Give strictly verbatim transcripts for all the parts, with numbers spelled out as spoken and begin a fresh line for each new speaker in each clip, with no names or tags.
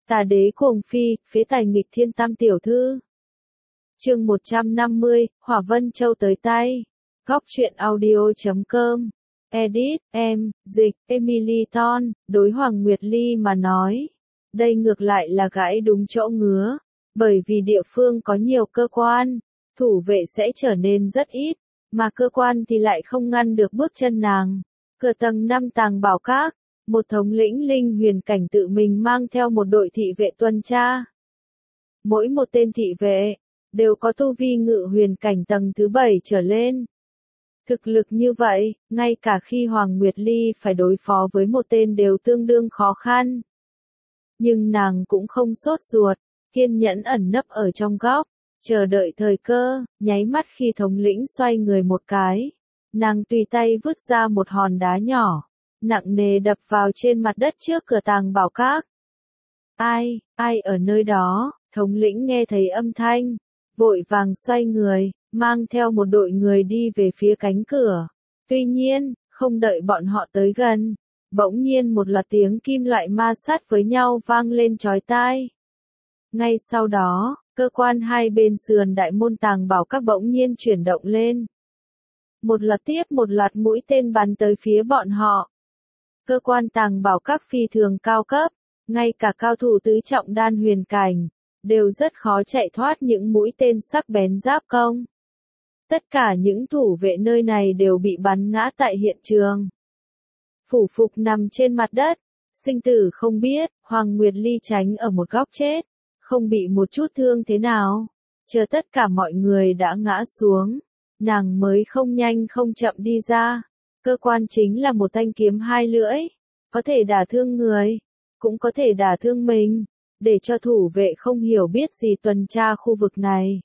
Tà đế cuồng phi, phế tài nghịch thiên tam tiểu thư. Chương một trăm năm mươi, Hỏa Vân Châu tới tay. Góc truyện audio chấm com. Edit, em, dịch, Emily Ton, đối Hoàng Nguyệt Ly mà nói. Đây ngược lại là gãi đúng chỗ ngứa. Bởi vì địa phương có nhiều cơ quan, thủ vệ sẽ trở nên rất ít, mà cơ quan thì lại không ngăn được bước chân nàng. Cửa tầng năm Tàng Bảo Các, một thống lĩnh linh huyền cảnh tự mình mang theo một đội thị vệ tuần tra. Mỗi một tên thị vệ đều có tu vi ngự huyền cảnh tầng thứ bảy trở lên. Thực lực như vậy, ngay cả khi Hoàng Nguyệt Ly phải đối phó với một tên đều tương đương khó khăn. Nhưng nàng cũng không sốt ruột, kiên nhẫn ẩn nấp ở trong góc, chờ đợi thời cơ, nháy mắt khi thống lĩnh xoay người một cái. Nàng tùy tay vứt ra một hòn đá nhỏ, nặng nề đập vào trên mặt đất trước cửa Tàng Bảo Các. Ai, ai ở nơi đó? Thống lĩnh nghe thấy âm thanh, vội vàng xoay người, mang theo một đội người đi về phía cánh cửa. Tuy nhiên, không đợi bọn họ tới gần, bỗng nhiên một loạt tiếng kim loại ma sát với nhau vang lên chói tai. Ngay sau đó, cơ quan hai bên sườn đại môn Tàng Bảo Các bỗng nhiên chuyển động lên. Một loạt tiếp một loạt mũi tên bắn tới phía bọn họ. Cơ quan Tàng Bảo Các phi thường cao cấp, ngay cả cao thủ tứ trọng đan huyền cảnh đều rất khó chạy thoát những mũi tên sắc bén giáp công. Tất cả những thủ vệ nơi này đều bị bắn ngã tại hiện trường. Phủ phục nằm trên mặt đất, sinh tử không biết, Hoàng Nguyệt Ly tránh ở một góc chết, không bị một chút thương thế nào. Chờ tất cả mọi người đã ngã xuống, nàng mới không nhanh không chậm đi ra. Cơ quan chính là một thanh kiếm hai lưỡi, có thể đả thương người, cũng có thể đả thương mình, để cho thủ vệ không hiểu biết gì tuần tra khu vực này.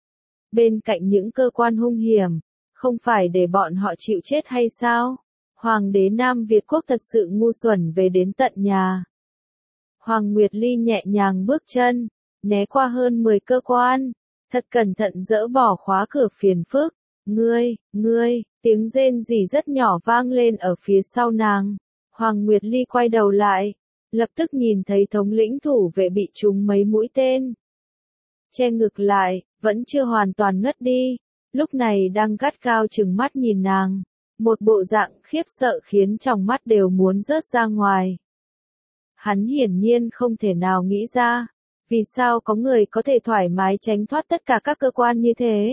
Bên cạnh những cơ quan hung hiểm, không phải để bọn họ chịu chết hay sao? Hoàng đế Nam Việt Quốc thật sự ngu xuẩn về đến tận nhà. Hoàng Nguyệt Ly nhẹ nhàng bước chân, né qua hơn mười cơ quan, thật cẩn thận dỡ bỏ khóa cửa phiền phức. Ngươi, ngươi, tiếng rên rỉ rất nhỏ vang lên ở phía sau nàng. Hoàng Nguyệt Ly quay đầu lại, lập tức nhìn thấy thống lĩnh thủ vệ bị trúng mấy mũi tên. Che ngực lại, vẫn chưa hoàn toàn ngất đi, lúc này đang gắt gao trừng mắt nhìn nàng. Một bộ dạng khiếp sợ khiến trong mắt đều muốn rớt ra ngoài. Hắn hiển nhiên không thể nào nghĩ ra, vì sao có người có thể thoải mái tránh thoát tất cả các cơ quan như thế.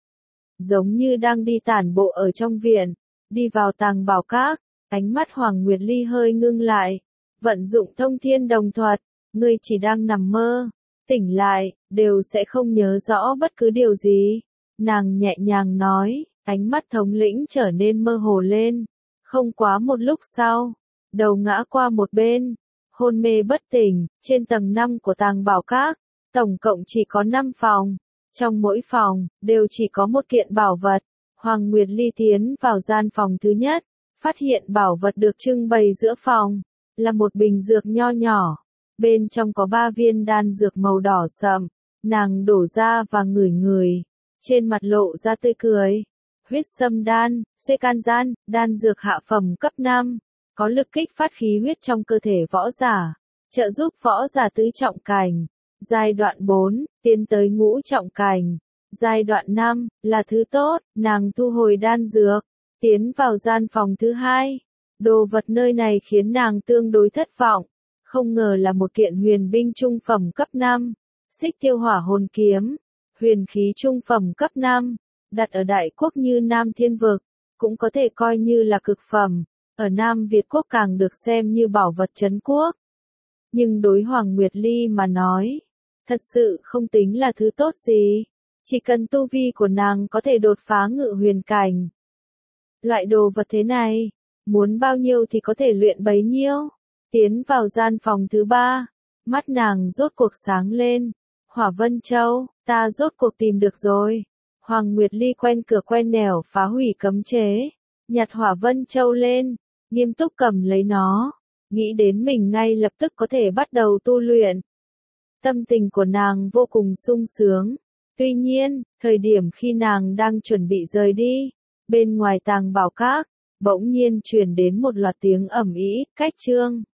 Giống như đang đi tản bộ ở trong viện, đi vào Tàng Bảo Các, ánh mắt Hoàng Nguyệt Ly hơi ngưng lại, vận dụng thông thiên đồng thuật, ngươi chỉ đang nằm mơ, tỉnh lại, đều sẽ không nhớ rõ bất cứ điều gì. Nàng nhẹ nhàng nói, ánh mắt thống lĩnh trở nên mơ hồ lên, không quá một lúc sau, đầu ngã qua một bên, hôn mê bất tỉnh. Trên tầng năm của Tàng Bảo Các, tổng cộng chỉ có năm phòng. Trong mỗi phòng, đều chỉ có một kiện bảo vật. Hoàng Nguyệt Ly tiến vào gian phòng thứ nhất, phát hiện bảo vật được trưng bày giữa phòng, là một bình dược nho nhỏ. Bên trong có ba viên đan dược màu đỏ sậm, nàng đổ ra và ngửi ngửi, trên mặt lộ ra tươi cười. Huyết sâm đan, xuê can gian, đan dược hạ phẩm cấp năm, có lực kích phát khí huyết trong cơ thể võ giả, trợ giúp võ giả tứ trọng cảnh. Giai đoạn bốn, tiến tới ngũ trọng cảnh. Giai đoạn năm, là thứ tốt, nàng thu hồi đan dược, tiến vào gian phòng thứ hai. Đồ vật nơi này khiến nàng tương đối thất vọng, không ngờ là một kiện huyền binh trung phẩm cấp năm, xích tiêu hỏa hồn kiếm, huyền khí trung phẩm cấp năm, đặt ở đại quốc như Nam Thiên Vực, cũng có thể coi như là cực phẩm, ở Nam Việt Quốc càng được xem như bảo vật trấn quốc. Nhưng đối Hoàng Nguyệt Ly mà nói, thật sự không tính là thứ tốt gì, chỉ cần tu vi của nàng có thể đột phá ngự huyền cảnh. Loại đồ vật thế này, muốn bao nhiêu thì có thể luyện bấy nhiêu. Tiến vào gian phòng thứ ba, mắt nàng rốt cuộc sáng lên. Hỏa Vân Châu, ta rốt cuộc tìm được rồi. Hoàng Nguyệt Ly quen cửa quen nẻo phá hủy cấm chế, nhặt Hỏa Vân Châu lên, nghiêm túc cầm lấy nó, nghĩ đến mình ngay lập tức có thể bắt đầu tu luyện. Tâm tình của nàng vô cùng sung sướng. Tuy nhiên, thời điểm khi nàng đang chuẩn bị rời đi, bên ngoài Tàng Bảo Các, bỗng nhiên truyền đến một loạt tiếng ầm ĩ, cách chương.